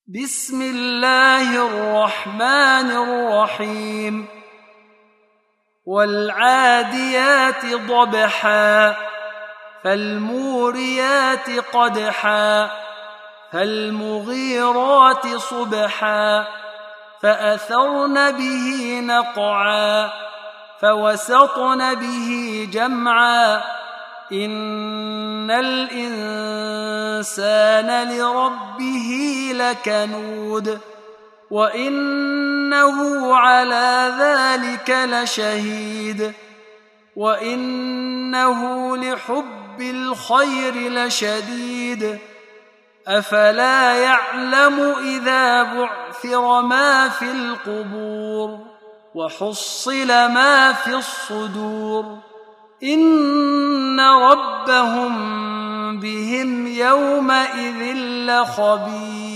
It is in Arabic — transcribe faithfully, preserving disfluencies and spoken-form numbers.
بسم الله الرحمن الرحيم والعاديات ضبحا فالموريات قدحا فالمغيرات صبحا فأثرن به نقعا فوسطن به جمعا إن الإنسان لربه لكنود وإنه على ذلك لشهيد وإنه لحب الخير لشديد أفلا يعلم إذا بعثر ما في القبور وحصل ما في الصدور إن ربهم بهم يومئذ لخبير.